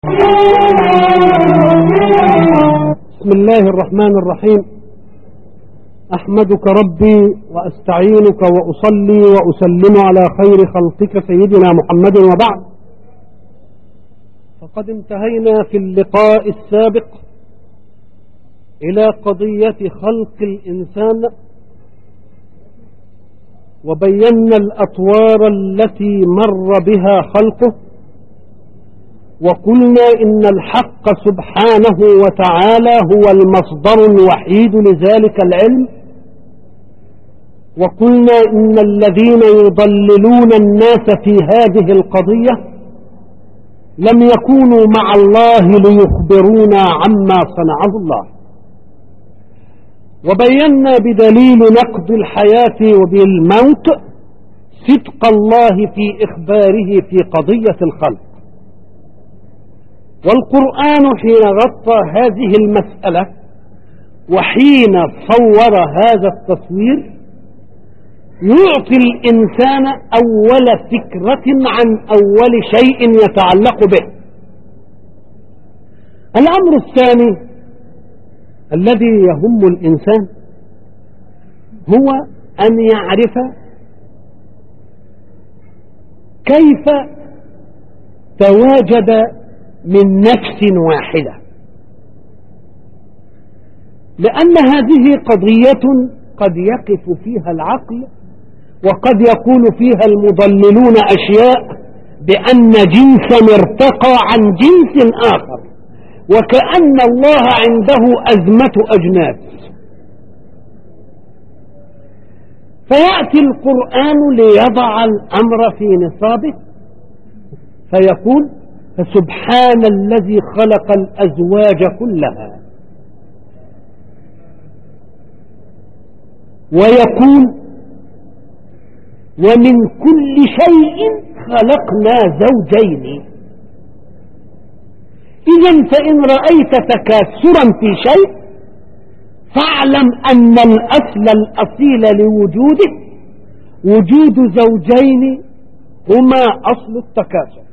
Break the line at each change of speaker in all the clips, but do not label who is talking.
بسم الله الرحمن الرحيم. أحمدك ربي وأستعينك وأصلي وأسلم على خير خلقك سيدنا محمد، وبعد، فقد انتهينا في اللقاء السابق إلى قضية خلق الإنسان، وبينا الأطوار التي مر بها خلقه، وقلنا إن الحق سبحانه وتعالى هو المصدر الوحيد لذلك العلم، وقلنا إن الذين يضللون الناس في هذه القضية لم يكونوا مع الله ليخبرونا عما صنعه الله، وبينا بدليل نقض الحياة وبالموت صدق الله في إخباره في قضية الخلق. والقرآن حين غطى هذه المسألة وحين صور هذا التصوير يعطي الإنسان أول فكرة عن أول شيء يتعلق به. الأمر الثاني الذي يهم الإنسان هو أن يعرف كيف تواجد من نفس واحدة، لأن هذه قضية قد يقف فيها العقل، وقد يقول فيها المضللون أشياء بأن جنسا ارتقى عن جنس آخر، وكأن الله عنده أزمة أجناس. فيأتي القرآن ليضع الأمر في نصابه فيقول: فسبحان الذي خلق الأزواج كلها، ويقول: ومن كل شيء خلقنا زوجين. إذن فإن رأيت تكاثرا في شيء فاعلم أن الأصل الأصيل لوجوده وجود زوجين هما أصل التكاثر.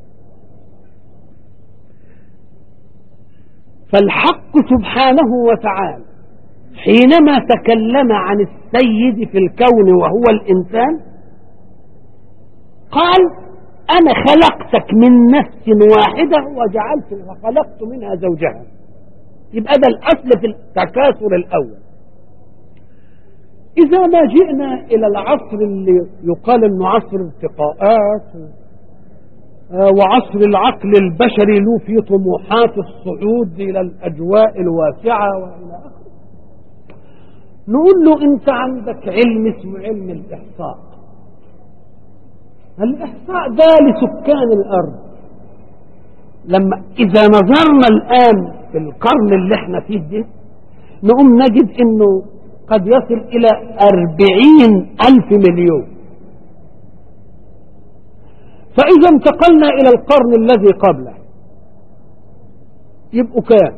فالحق سبحانه وتعالى حينما تكلم عن السيد في الكون وهو الإنسان قال: أنا خلقتك من نفس واحدة وخلقت منها زوجها. يبقى ده الأصل في التكاثر الأول. إذا ما جئنا إلى العصر اللي يقال أنه عصر ارتقاءات وعصر العقل البشري له في طموحات الصعود إلى الأجواء الواسعة وإلى آخره، نقول له: أنت عندك علم اسمه علم الإحصاء. الإحصاء ده لسكان الأرض. إذا نظرنا الآن في القرن اللي احنا فيه ده نقوم نجد أنه قد يصل إلى 40,000 مليون. فإذا انتقلنا إلى القرن الذي قبله يبقوا كام؟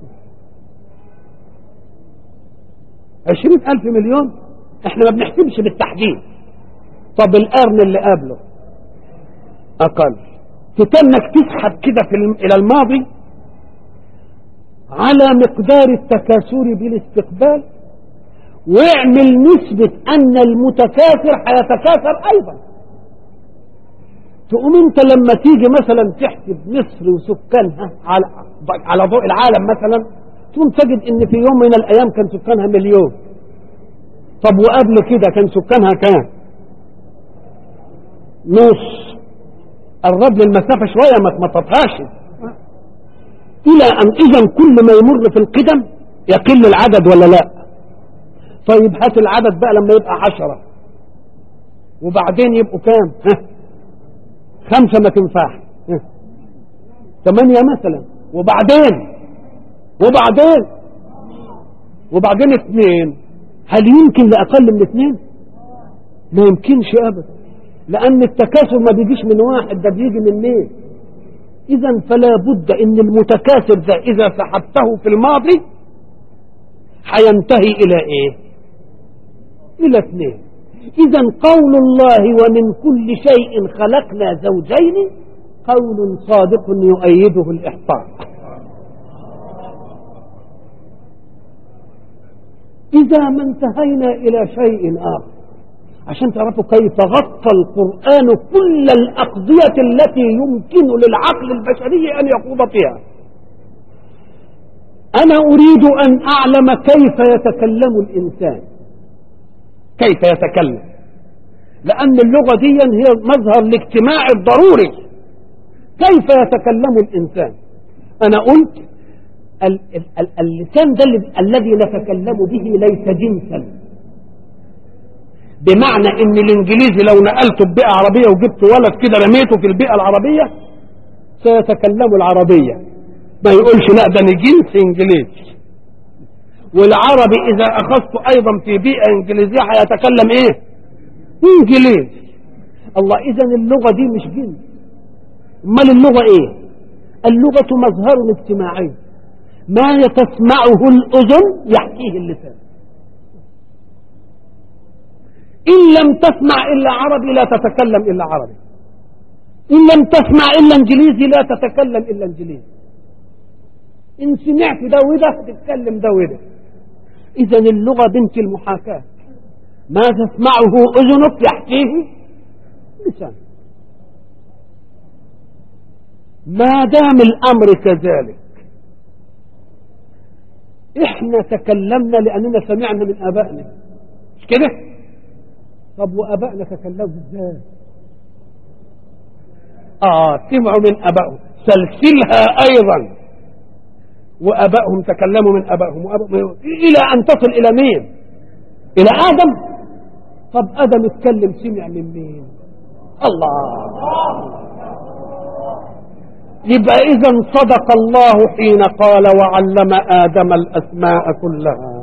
20,000 مليون. احنا ما بنحسبش بالتحديد. طب القرن اللي قبله أقل. تتنك تسحب كده إلى الماضي على مقدار التكاثر بالاستقبال، واعمل نسبة أن المتكاثر هيتكاثر أيضا. تقوم انت لما تيجي مثلا تحسب مصر وسكانها على ضوء العالم مثلا، تقوم تجد ان في يوم من الايام كان سكانها 1,000,000. طب وقبل كده كان سكانها كام؟ نص. قرب للمسافة شوية ما تمططهاش. الى ان اذا كل ما يمر في القدم يقل العدد ولا لا؟ طيب هات العدد بقى لما يبقى 10 وبعدين يبقوا كام؟ 5 ما تنفعش، 8 مثلا، وبعدين 2. هل يمكن لأقل من 2؟ ما يمكنش أبدا، لأن التكاثر ما بيجيش من واحد، ده بيجي من 2. إذا فلا بد إن المتكاثر ده إذا سحبته في الماضي هينتهي إلى إيه؟ إلى 2. إذا قول الله: ومن كل شيء خلقنا زوجين قول صادق يؤيده الإحصاء. إذا ما انتهينا إلى شيء آخر عشان تعرفوا كيف غطى القرآن كل الأقضية التي يمكن للعقل البشري أن يخوض فيها. أنا أريد أن أعلم كيف يتكلم الإنسان، كيف يتكلم، لأن اللغة دي هي مظهر الاجتماع الضروري. كيف يتكلم الإنسان؟ أنا قلت اللسان ده الذي نتكلم به ليس جنسا، بمعنى ان الانجليزي لو نقلته ببيئة عربية وجبت ولد كده رميته في البيئة العربية سيتكلم العربية، ما يقولش لا ده جنس انجليزي. والعربي اذا اخذته ايضا في بيئة انجليزية هيتكلم ايه؟ انجليزي. الله، اذا اللغة دي مش جنس. امال اللغة ايه؟ اللغة مظهر اجتماعي، ما تسمعه الأذن يحكيه اللسان. إن لم تسمع إلا عربي لا تتكلم إلا عربي، إن لم تسمع إلا إنجليزي لا تتكلم إلا إنجليزي، إن سمعت ده وده تتكلم ده وده. إذن اللغة بنت المحاكاة، ما تسمعه أذنك يحكيه لسان. ما دام الأمر كذلك، احنا تكلمنا لاننا سمعنا من ابائنا، مش كده؟ طب وابائنا تكلموا ازاي؟ سمعوا من ابائهم، سلسلها ايضا، وابائهم تكلموا من ابائهم الى ان تصل الى مين؟ الى ادم. طب ادم اتكلم سمع من مين؟ الله. يبقى إذا صدق الله حين قال وعلم آدم الأسماء كلها.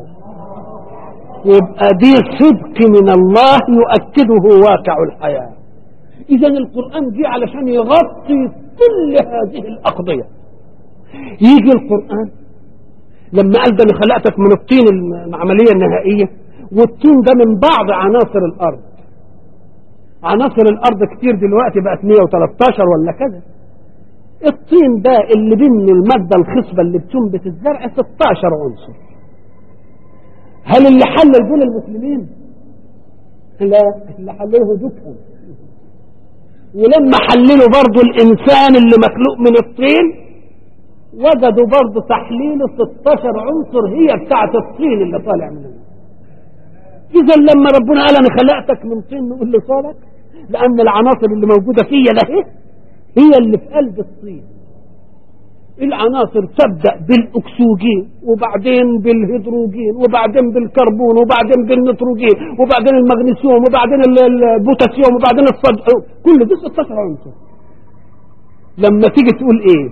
يبقى دي صدق من الله يؤكده واقع الحياة. إذا القرآن جه علشان يغطي كل هذه الأقضية. يجي القرآن لما قال ده أنا خلقتك من الطين العملية النهائية، والطين ده من بعض عناصر الأرض. عناصر الأرض كتير دلوقتي بقت 113 ولا كذا. الطين ده اللي بين المادة الخصبة اللي بتنبت الزرع 16 عنصر. هل اللي حلل دول المسلمين؟ لا، اللي حلله دكهم. ولما حللوا برضو الإنسان اللي مخلوق من الطين وجدوا برضو تحليله 16 عنصر هي بتاعة الطين اللي طالع منه. إذا لما ربنا قال أنا خلقتك من طين نقول له صالك، لأن العناصر اللي موجودة فيها ده هي اللي في قلب الطين. العناصر تبدأ بالأكسجين وبعدين بالهيدروجين وبعدين بالكربون وبعدين بالنيتروجين وبعدين المغنيسيوم وبعدين البوتاسيوم وبعدين الصدع، كل دي 16 عنصر. لما تيجي تقول ايه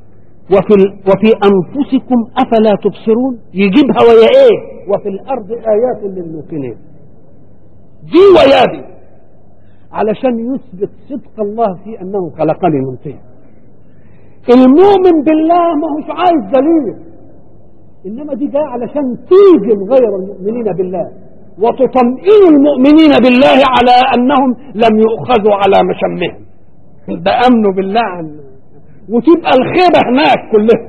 وفي أنفسكم أفلا تبصرون، يجيبها ويا ايه وفي الأرض آيات للموقنين، دي ويا دي، علشان يثبت صدق الله في أنه خلقني من طين. المؤمن بالله ما هوش عايز دليل، إنما دي جاء علشان تيجن غير المؤمنين بالله وتطمئن المؤمنين بالله على أنهم لم يؤخذوا على مشمهم، ده أمنوا بالله عنه، وتبقى الخيبة هناك كلها.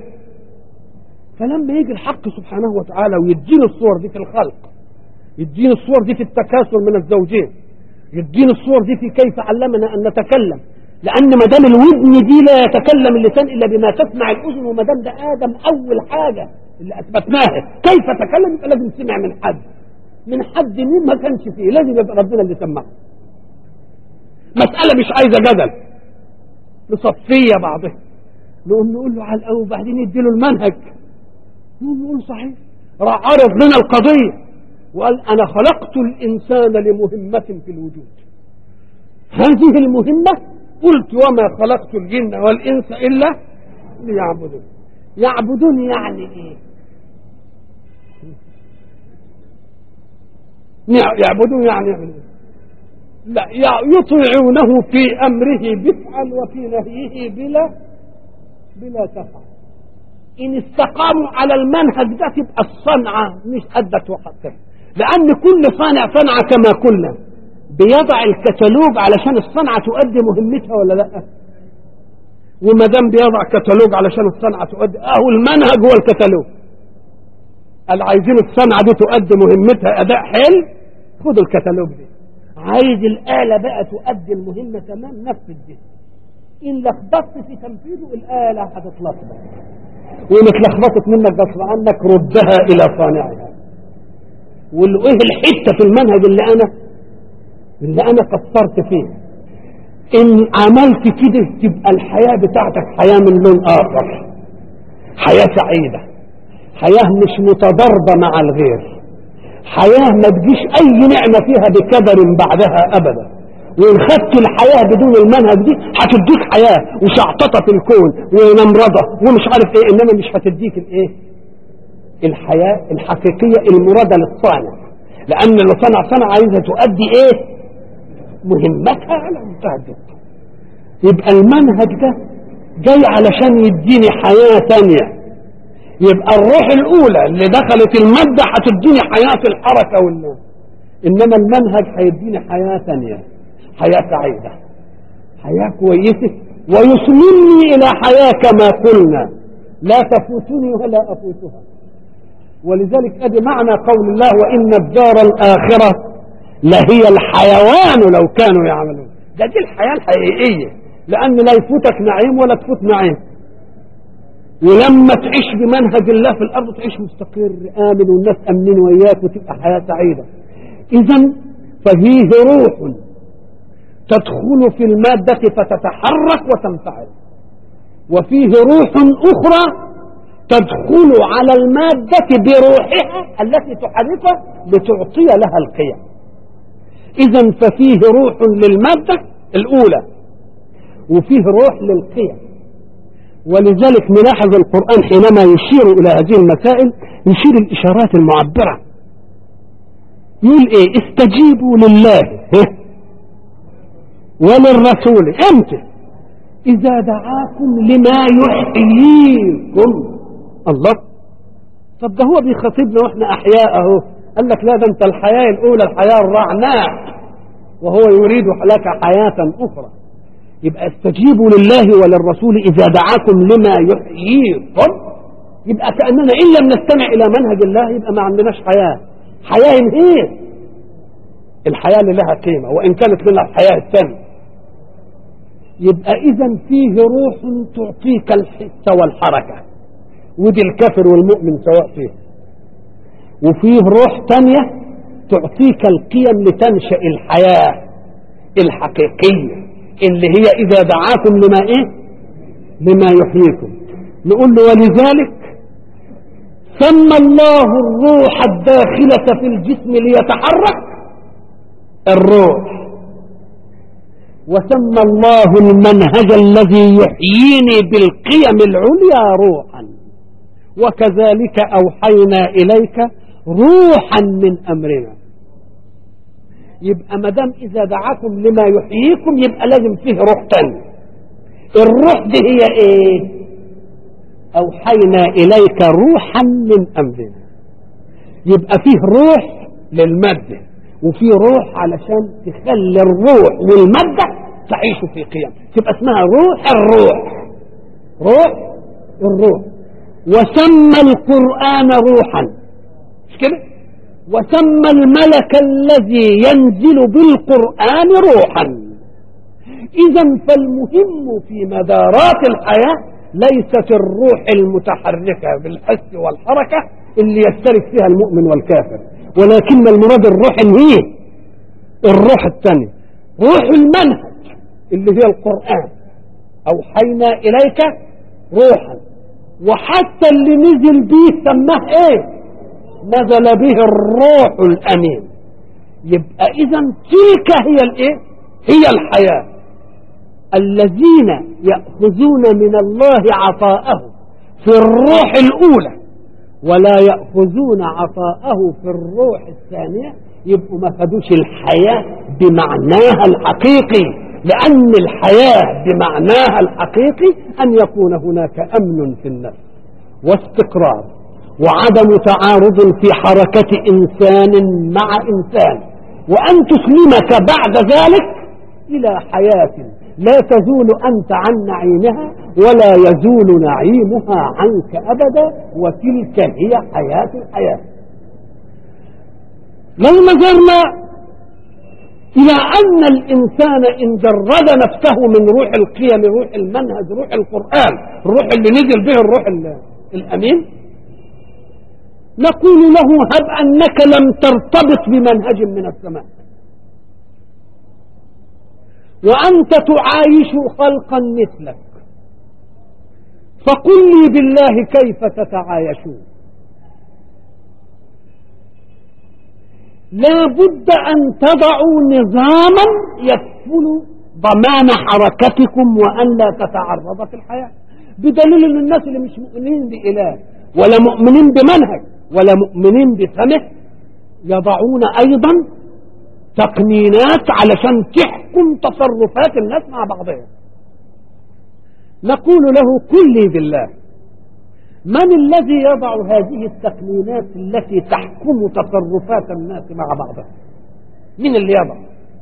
فلما يجي الحق سبحانه وتعالى ويديني الصور دي في الخلق، يديني الصور دي في التكاثر من الزوجين، يديني الصور دي في كيف علمنا أن نتكلم، لأن ما دام الودن دي لا يتكلم اللسان إلا بما تسمع الأذن، وما دام ده آدم أول حاجة اللي أثبتناها كيف تكلم، يبقى لازم سمع من حد. من حد مين ما كانش فيه، لازم يبقى ربنا اللي سمعه. مسألة مش عايزة جدل، نصفية بعضها، نقول له على الأول وبعدين يديله المنهج، نقول صحيح، عرض لنا القضية وقال أنا خلقت الإنسان لمهمة في الوجود، هذه المهمة قلت وما خلقت الجن والإنس إلا ليعبدون. يعبدون يعني إيه؟ يعبدون يعني لا يطيعونه في أمره بفعل وفي نهيه بلا تفعل. إن استقاموا على المنهج ده تبقى الصنعة مش أدت وقتها، لأن كل صانع صنعة كما قلنا بيضع الكتالوج علشان الصنعة تؤدي مهمتها ولا لا؟ وما دام بيضع كتالوج علشان الصنعة تؤدي المنهج هو الكتالوج. قال عايزين الصنعة دي تؤدي مهمتها أداء حلو، خدوا الكتالوج دي. عايز الآلة بقى تؤدي المهمة تمام، نفذ دي. إن لخبطت في تنفيذه الآلة هتتلخبط، وإن اتلخبطت منك غصب عنك ردها إلى صانعها. والإيه الحتة في المنهج اللي أنا قصرت فيه، إن عملت كده تبقى الحياة بتاعتك حياة من لون آخر، حياة سعيدة، حياة مش متضاربة مع الغير، حياة ما تجيش أي نعمة فيها بكدر بعدها أبدا. وإن خدت الحياة بدون المنهج دي هتديك حياة وشعططة في الكون ونمرضة ومش عارف إيه، إنما مش هتديك الإيه؟ الحياة الحقيقية المرادة للصانع، لأن اللي صنع عايزة تؤدي إيه؟ مهمتها على منتهى الدقة. يبقى المنهج ده جاي علشان يديني حياة تانية. يبقى الروح الأولى اللي دخلت المادة هتديني حياة الحركة والنوم، إنما المنهج هيديني حياة تانية، حياة سعيدة، حياة كويسة، ويصلني إلى حياة كما قلنا لا تفوتني ولا أفوتها. ولذلك أدي معنى قول الله وإن الدار الآخرة لهي الحيوان لو كانوا يعملون. دي الحياة الحقيقية، لأن لا يفوتك نعيم ولا تفوت نعيم. ولما تعيش بمنهج الله في الأرض تعيش مستقر آمن والناس أمنين وياك وتبقى حياة سعيدة. إذن ففيه روح تدخل في المادة فتتحرك وتنفعل، وفيه روح أخرى تدخل على المادة بروحها التي تحركها لتعطي لها القيم. إذن ففيه روح للمادة الأولى وفيه روح للقيم. ولذلك نلاحظ القرآن حينما يشير إلى هذه المسائل يشير الإشارات المعبرة. يقول إيه؟ استجيبوا لله وللرسول امتى؟ إذا دعاكم لما يحييكم. الله، طب ده هو بيخاطبنا واحنا أحياء أهو. قال لك لا، ده أنت الحياة الأولى الحياة الرعناء، وهو يريد لك حياة أخرى. يبقى استجيبوا لله وللرسول إذا دعاكم لما يحييكم. يبقى كأننا إن لم نستمع إلى منهج الله يبقى ما عندناش حياة. حياة هي الحياة اللي لها قيمة وإن كانت لنا الحياة الثانية. يبقى إذن فيه روح تعطيك الحس والحركة، ودي الكافر والمؤمن سواء فيه. وفيه روح تانية تعطيك القيم لتنشأ الحياة الحقيقية اللي هي إذا دعاكم لما إيه؟ لما يحييكم. نقول له ولذلك سمى الله الروح الداخلة في الجسم ليتحرك الروح، وسمى الله المنهج الذي يحييني بالقيم العليا روحا، وكذلك أوحينا إليك روحا من أمرنا. يبقى مدام إذا دعاكم لما يحييكم يبقى لازم فيه روح تاني. الروح دي هي إيه؟ أوحينا إليك روحا من أمرنا. يبقى فيه روح للمادة وفيه روح علشان تخلي الروح والمادة تعيش في قيم، تبقى اسمها روح الروح، روح الروح. وسمى القرآن روحا، مش كده؟ وسمى الملك الذي ينزل بالقرآن روحا. إذن فالمهم في مدارات الحياة ليست الروح المتحركة بالحس والحركة اللي يشترك فيها المؤمن والكافر، ولكن المراد الروح هي الروح الثانية، روح المنهج اللي هي القرآن. أوحينا إليك روحا، وحتى اللي نزل به سماه ايه؟ نزل به الروح الأمين. يبقى إذن تلك هي الايه؟ هي الحياة. الذين يأخذون من الله عطاءه في الروح الأولى ولا يأخذون عطاءه في الروح الثانية يبقوا ما خدوش الحياة بمعناها الحقيقي، لأن الحياة بمعناها الحقيقي أن يكون هناك أمن في النفس واستقرار وعدم تعارض في حركة إنسان مع إنسان، وأن تسلمك بعد ذلك إلى حياة لا تزول أنت عن نعيمها ولا يزول نعيمها عنك أبدا، وتلك هي حياة الحياة. لو نظرنا إلى أن الإنسان إن جرد نفسه من روح القيم، روح المنهج، روح القرآن، الروح اللي نزل به الروح الأمين، نقول له هب أنك لم ترتبط بمنهج من السماء، وأنت تعايش خلقا مثلك، فقل لي بالله كيف تتعايشون؟ لا بد أن تضعوا نظاما يكفل ضمان حركتكم وأن لا تتعرض في الحياة، بدليل أن الناس اللي مش مؤمنين بإله ولا مؤمنين بمنهج ولا مؤمنين بفمه يضعون أيضا تقنينات علشان تحكم تصرفات الناس مع بعضها. نقول له قل لي بالله من الذي يضع هذه التقنينات التي تحكم تصرفات الناس مع بعضها؟ من اللي يضع؟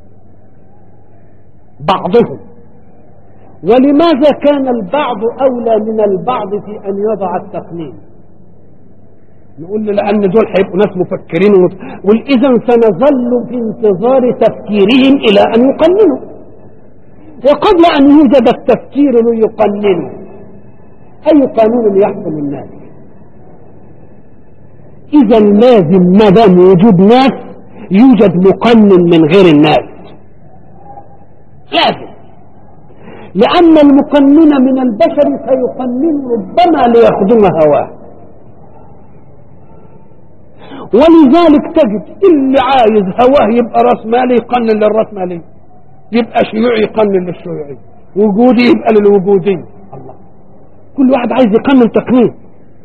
بعضهم. ولماذا كان البعض أولى من البعض في أن يضع التقنين؟ نقول له لأن دول هيبقوا ناس مفكرين، وإذا سنظل في انتظار تفكيرهم إلى أن يقننوا، وقبل أن يوجد التفكير ليقننوا أي قانون يحكم الناس؟ إذا لازم ما دام وجود ناس يوجد مقنن من غير الناس، لازم، لأن المقنن من البشر سيقنن ربما ليخدم هواه. ولذلك تجد اللي عايز هواه يبقى راس مالي يقنن للراس مالي، يبقى شيوعي يقنن للشيوعي، وجودي يبقى للوجودي. الله، كل واحد عايز يقنن تقنين.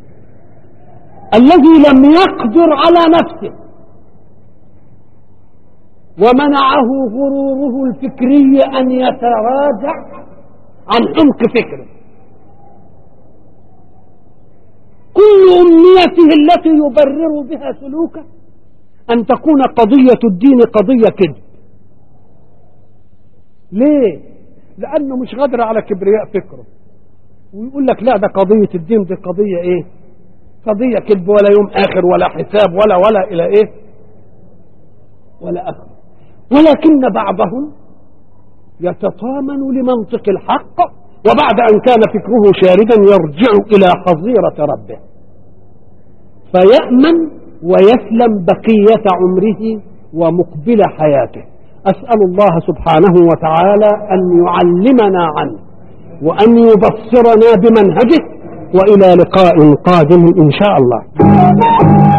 الذي لم يقدر على نفسه ومنعه غروره الفكري أن يتراجع عن عمق فكره، كل أمنيته التي يبرر بها سلوكه أن تكون قضية الدين قضية كذب. ليه؟ لأنه مش قادر على كبرياء فكره، ويقول لك لا ده قضية الدين دي قضية ايه؟ قضية كذب، ولا يوم آخر ولا حساب ولا إلى ايه ولا آخر. ولكن بعضهم يتطامن لمنطق الحق، وبعد أن كان فكره شاردا يرجع إلى حظيرة ربه فيأمن ويسلم بقية عمره ومقبل حياته. أسأل الله سبحانه وتعالى أن يعلمنا عنه وأن يبصرنا بمنهجه، وإلى لقاء قادم إن شاء الله.